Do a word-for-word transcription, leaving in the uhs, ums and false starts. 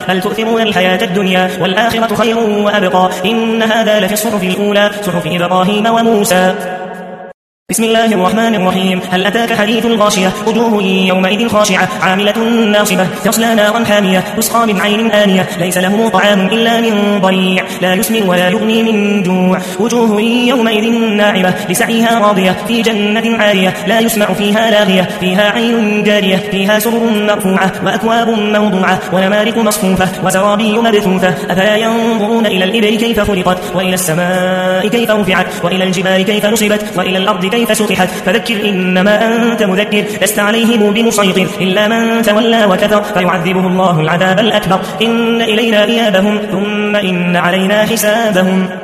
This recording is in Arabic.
بل تؤثرون الحياة الدنيا والآخرة خير وأبقى إن هذا لفي الصحف الأولى صحف إبراهيم وموسى. بسم الله الرحمن الرحيم. هل أتاك حديث الغاشية وجوه يومئذ خاشعة عاملة ناصبة تصلى نارا حامية تسقى من عين آنية ليس له طعام إلا من ضريع لا يسمن ولا يغني من جوع وجوه يومئذ ناعمة لسعيها راضية في جنة عالية لا يسمع فيها لاغية فيها عين جارية فيها سرر مرفوعة وأكواب موضوعة ونمارق مصفوفة وزرابي مبثوثة أفلا ينظرون إلى الإبل كيف خلقت وإلى السماء كيف رفعت وإلى الجبال كيف نصبت وإلى الأرض كيف سطحت فذكر إنما أنت مذكر لست عليهم بمسيطر إلا من تولى وكفر فيعذبه الله العذاب الأكبر إن إلينا إيابهم ثم إن علينا حسابهم.